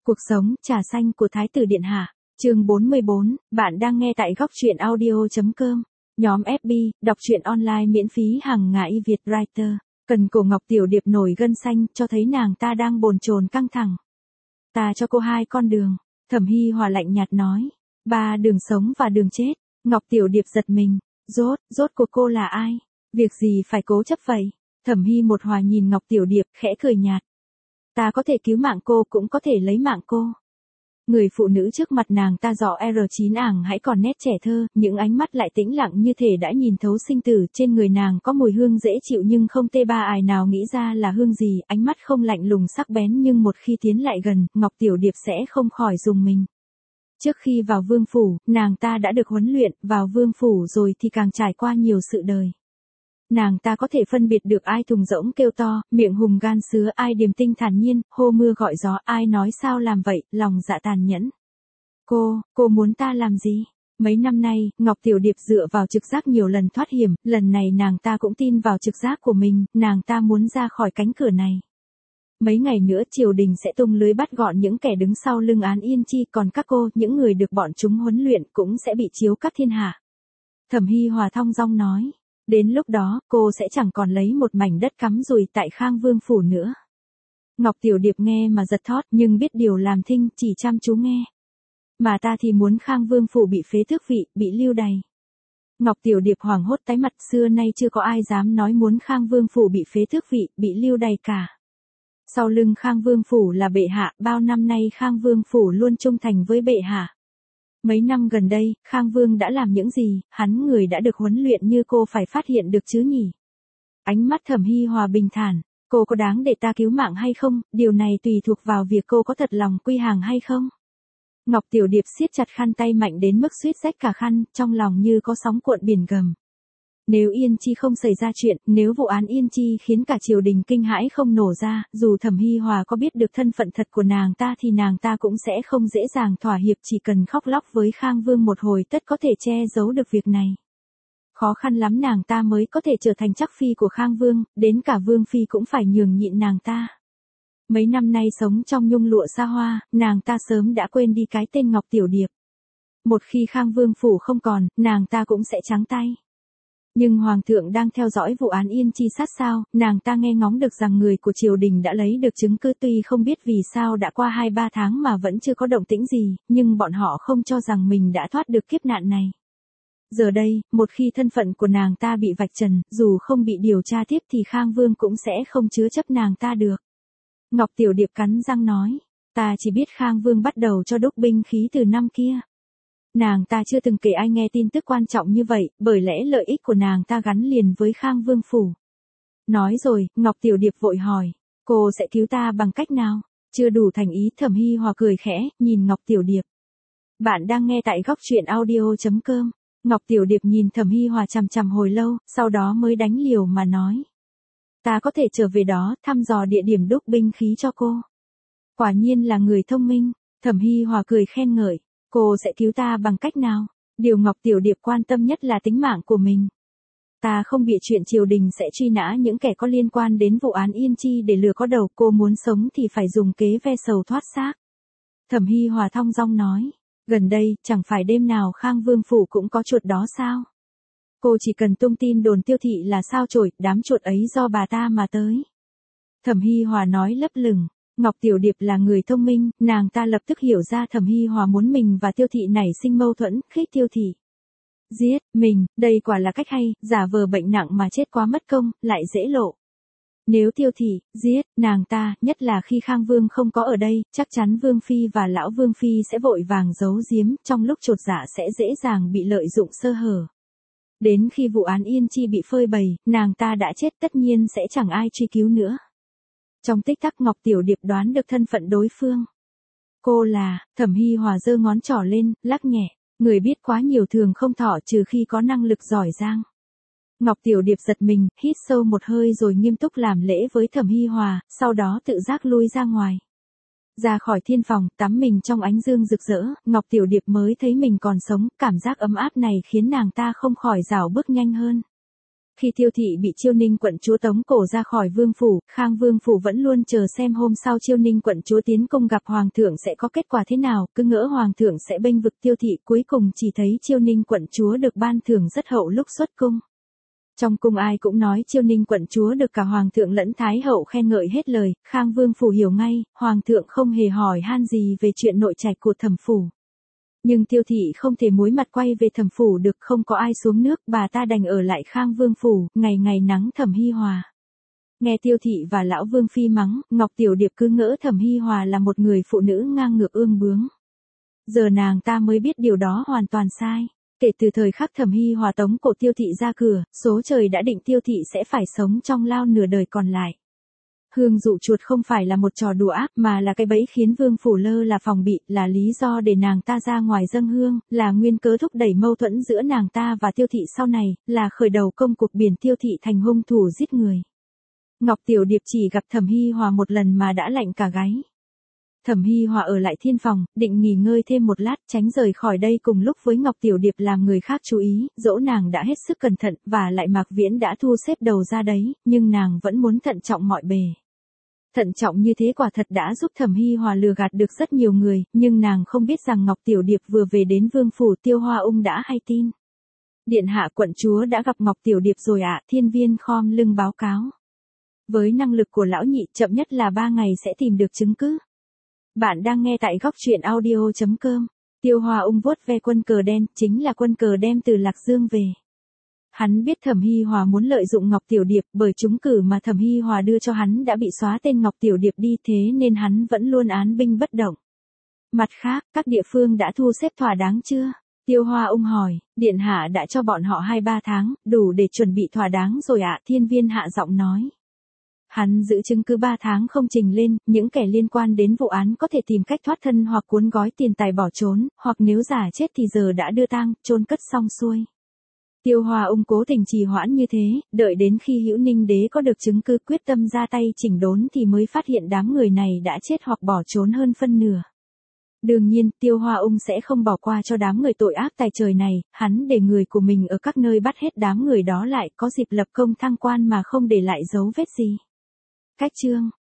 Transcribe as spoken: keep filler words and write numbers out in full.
Cuộc sống, trà xanh của Thái tử Điện Hạ. Chương bốn mươi bốn, bạn đang nghe tại góc truyện audio chấm com. Nhóm ép bê, đọc truyện online miễn phí hàng ngày Việt Writer. Cần cổ Ngọc Tiểu Điệp nổi gân xanh, cho thấy nàng ta đang bồn chồn căng thẳng. Ta cho cô hai con đường. Thẩm Hi Hòa lạnh nhạt nói. Ba đường sống và đường chết. Ngọc Tiểu Điệp giật mình. Rốt, rốt của cô là ai? Việc gì phải cố chấp vậy? Thẩm Hi một Hòa nhìn Ngọc Tiểu Điệp, khẽ cười nhạt. Ta có thể cứu mạng cô, cũng có thể lấy mạng cô. Người phụ nữ trước mặt nàng ta dọ R chín ảng hãy còn nét trẻ thơ, những ánh mắt lại tĩnh lặng như thể đã nhìn thấu sinh tử. Trên người nàng có mùi hương dễ chịu nhưng không tê ba ai nào nghĩ ra là hương gì. Ánh mắt không lạnh lùng sắc bén nhưng một khi tiến lại gần, Ngọc Tiểu Điệp sẽ không khỏi rùng mình. Trước khi vào vương phủ, nàng ta đã được huấn luyện, vào vương phủ rồi thì càng trải qua nhiều sự đời. Nàng ta có thể phân biệt được ai thùng rỗng kêu to, miệng hùng gan sứa, ai điềm tinh thản nhiên, hô mưa gọi gió, ai nói sao làm vậy, lòng dạ tàn nhẫn. Cô, cô muốn ta làm gì? Mấy năm nay, Ngọc Tiểu Điệp dựa vào trực giác nhiều lần thoát hiểm, lần này nàng ta cũng tin vào trực giác của mình, nàng ta muốn ra khỏi cánh cửa này. Mấy ngày nữa triều đình sẽ tung lưới bắt gọn những kẻ đứng sau lưng Án Yên Chi, còn các cô, những người được bọn chúng huấn luyện cũng sẽ bị chiếu cắt thiên hạ. Thẩm Hi Hòa thong dong nói. Đến lúc đó, cô sẽ chẳng còn lấy một mảnh đất cắm rùi tại Khang Vương phủ nữa. Ngọc Tiểu Điệp nghe mà giật thót nhưng biết điều làm thinh, chỉ chăm chú nghe. Mà ta thì muốn Khang Vương phủ bị phế tước vị, bị lưu đày. Ngọc Tiểu Điệp hoảng hốt tái mặt, xưa nay chưa có ai dám nói muốn Khang Vương phủ bị phế tước vị, bị lưu đày cả. Sau lưng Khang Vương phủ là bệ hạ, bao năm nay Khang Vương phủ luôn trung thành với bệ hạ. Mấy năm gần đây, Khang Vương đã làm những gì, hắn người đã được huấn luyện như cô phải phát hiện được chứ nhỉ? Ánh mắt Thẩm Hi Hòa bình thản, cô có đáng để ta cứu mạng hay không, điều này tùy thuộc vào việc cô có thật lòng quy hàng hay không. Ngọc Tiểu Điệp siết chặt khăn tay mạnh đến mức suýt rách cả khăn, trong lòng như có sóng cuộn biển gầm. Nếu Yên Chi không xảy ra chuyện, nếu vụ án Yên Chi khiến cả triều đình kinh hãi không nổ ra, dù Thẩm Hi Hòa có biết được thân phận thật của nàng ta thì nàng ta cũng sẽ không dễ dàng thỏa hiệp, chỉ cần khóc lóc với Khang Vương một hồi tất có thể che giấu được việc này. Khó khăn lắm nàng ta mới có thể trở thành chắc phi của Khang Vương, đến cả Vương phi cũng phải nhường nhịn nàng ta. Mấy năm nay sống trong nhung lụa xa hoa, nàng ta sớm đã quên đi cái tên Ngọc Tiểu Điệp. Một khi Khang Vương phủ không còn, nàng ta cũng sẽ trắng tay. Nhưng Hoàng thượng đang theo dõi vụ án Yên Chi sát sao, nàng ta nghe ngóng được rằng người của triều đình đã lấy được chứng cứ, tuy không biết vì sao đã qua hai ba tháng mà vẫn chưa có động tĩnh gì, nhưng bọn họ không cho rằng mình đã thoát được kiếp nạn này. Giờ đây, một khi thân phận của nàng ta bị vạch trần, dù không bị điều tra tiếp thì Khang Vương cũng sẽ không chứa chấp nàng ta được. Ngọc Tiểu Điệp cắn răng nói, ta chỉ biết Khang Vương bắt đầu cho đúc binh khí từ năm kia. Nàng ta chưa từng kể ai nghe tin tức quan trọng như vậy, bởi lẽ lợi ích của nàng ta gắn liền với Khang Vương phủ. Nói rồi, Ngọc Tiểu Điệp vội hỏi, cô sẽ cứu ta bằng cách nào? Chưa đủ thành ý, Thẩm Hi Hòa cười khẽ, nhìn Ngọc Tiểu Điệp. Bạn đang nghe tại góc truyện audio chấm com. Ngọc Tiểu Điệp nhìn Thẩm Hi Hòa chằm chằm hồi lâu, sau đó mới đánh liều mà nói. Ta có thể trở về đó, thăm dò địa điểm đúc binh khí cho cô. Quả nhiên là người thông minh, Thẩm Hi Hòa cười khen ngợi. Cô sẽ cứu ta bằng cách nào? Điều Ngọc Tiểu Điệp quan tâm nhất là tính mạng của mình. Ta không bịa chuyện triều đình sẽ truy nã những kẻ có liên quan đến vụ án Yên Chi để lừa có đầu, cô muốn sống thì phải dùng kế ve sầu thoát xác. Thẩm Hi Hòa thong dong nói, gần đây, chẳng phải đêm nào Khang Vương phủ cũng có chuột đó sao? Cô chỉ cần tung tin đồn Tiêu Thị là sao chổi, đám chuột ấy do bà ta mà tới. Thẩm Hi Hòa nói lấp lửng. Ngọc Tiểu Điệp là người thông minh, nàng ta lập tức hiểu ra Thẩm Hi Hòa muốn mình và Tiêu Thị nảy sinh mâu thuẫn, khích Tiêu Thị giết mình, đây quả là cách hay, giả vờ bệnh nặng mà chết quá mất công, lại dễ lộ. Nếu Tiêu Thị giết nàng ta, nhất là khi Khang Vương không có ở đây, chắc chắn Vương phi và lão Vương phi sẽ vội vàng giấu giếm, trong lúc chột dạ sẽ dễ dàng bị lợi dụng sơ hở. Đến khi vụ án Yên Chi bị phơi bày, nàng ta đã chết, tất nhiên sẽ chẳng ai truy cứu nữa. Trong tích tắc Ngọc Tiểu Điệp đoán được thân phận đối phương. Cô là, Thẩm Hi Hòa giơ ngón trỏ lên, lắc nhẹ, người biết quá nhiều thường không thọ trừ khi có năng lực giỏi giang. Ngọc Tiểu Điệp giật mình, hít sâu một hơi rồi nghiêm túc làm lễ với Thẩm Hi Hòa, sau đó tự giác lui ra ngoài. Ra khỏi thiên phòng, tắm mình trong ánh dương rực rỡ, Ngọc Tiểu Điệp mới thấy mình còn sống, cảm giác ấm áp này khiến nàng ta không khỏi rảo bước nhanh hơn. Khi Tiêu Thị bị Chiêu Ninh quận chúa tống cổ ra khỏi vương phủ, Khang vương phủ vẫn luôn chờ xem hôm sau Chiêu Ninh quận chúa tiến cung gặp hoàng thượng sẽ có kết quả thế nào, cứ ngỡ hoàng thượng sẽ bênh vực Tiêu Thị, cuối cùng chỉ thấy Chiêu Ninh quận chúa được ban thưởng rất hậu lúc xuất cung. Trong cung ai cũng nói Chiêu Ninh quận chúa được cả hoàng thượng lẫn thái hậu khen ngợi hết lời, Khang vương phủ hiểu ngay, hoàng thượng không hề hỏi han gì về chuyện nội trạch của thẩm phủ. Nhưng Tiêu Thị không thể muối mặt quay về thẩm phủ được, không có ai xuống nước, bà ta đành ở lại Khang vương phủ, ngày ngày nắng Thẩm Hi Hòa. Nghe Tiêu Thị và lão vương phi mắng, Ngọc Tiểu Điệp cứ ngỡ Thẩm Hi Hòa là một người phụ nữ ngang ngược ương bướng. Giờ nàng ta mới biết điều đó hoàn toàn sai. Kể từ thời khắc Thẩm Hi Hòa tống cổ Tiêu Thị ra cửa, số trời đã định Tiêu Thị sẽ phải sống trong lao nửa đời còn lại. Hương dụ chuột không phải là một trò đùa ác mà là cái bẫy khiến vương phủ lơ là phòng bị, là lý do để nàng ta ra ngoài dâng hương, là nguyên cớ thúc đẩy mâu thuẫn giữa nàng ta và Tiêu Thị sau này, là khởi đầu công cuộc biển Tiêu Thị thành hung thủ giết người. Ngọc Tiểu Điệp chỉ gặp Thẩm Hi Hòa một lần mà đã lạnh cả gáy. Thẩm Hi Hòa ở lại thiên phòng, định nghỉ ngơi thêm một lát, tránh rời khỏi đây cùng lúc với Ngọc Tiểu Điệp làm người khác chú ý, dỗ nàng đã hết sức cẩn thận, và lại Mạc Viễn đã thu xếp đầu ra đấy, nhưng nàng vẫn muốn thận trọng mọi bề. Thận trọng như thế quả thật đã giúp Thẩm Hi Hòa lừa gạt được rất nhiều người, nhưng nàng không biết rằng Ngọc Tiểu Điệp vừa về đến vương phủ, Tiêu Hoa Ung đã hay tin. Điện hạ quận chúa đã gặp Ngọc Tiểu Điệp rồi ạ, Thiên Viên khom lưng báo cáo. Với năng lực của lão nhị, chậm nhất là ba ngày sẽ tìm được chứng cứ. Bạn đang nghe tại góc truyện audio chấm com. Tiêu Hoa Ung vuốt ve quân cờ đen, chính là quân cờ đem từ Lạc Dương về. Hắn biết Thẩm Hi Hòa muốn lợi dụng Ngọc Tiểu Điệp, bởi trúng cử mà Thẩm Hi Hòa đưa cho hắn đã bị xóa tên Ngọc Tiểu Điệp đi, thế nên hắn vẫn luôn án binh bất động. Mặt khác, các địa phương đã thu xếp thỏa đáng chưa? Tiêu Hoa Ung hỏi, điện hạ đã cho bọn họ hai ba tháng, đủ để chuẩn bị thỏa đáng rồi ạ, Thiên Viên hạ giọng nói. Hắn giữ chứng cứ ba tháng không trình lên, những kẻ liên quan đến vụ án có thể tìm cách thoát thân hoặc cuốn gói tiền tài bỏ trốn, hoặc nếu giả chết thì giờ đã đưa tang, chôn cất xong xuôi. Tiêu Hoa Ung cố tình trì hoãn như thế, đợi đến khi Hữu Ninh đế có được chứng cứ quyết tâm ra tay chỉnh đốn thì mới phát hiện đám người này đã chết hoặc bỏ trốn hơn phân nửa. Đương nhiên, Tiêu Hoa Ung sẽ không bỏ qua cho đám người tội ác tài trời này, hắn để người của mình ở các nơi bắt hết đám người đó lại, có dịp lập công thăng quan mà không để lại dấu vết gì. Cách chương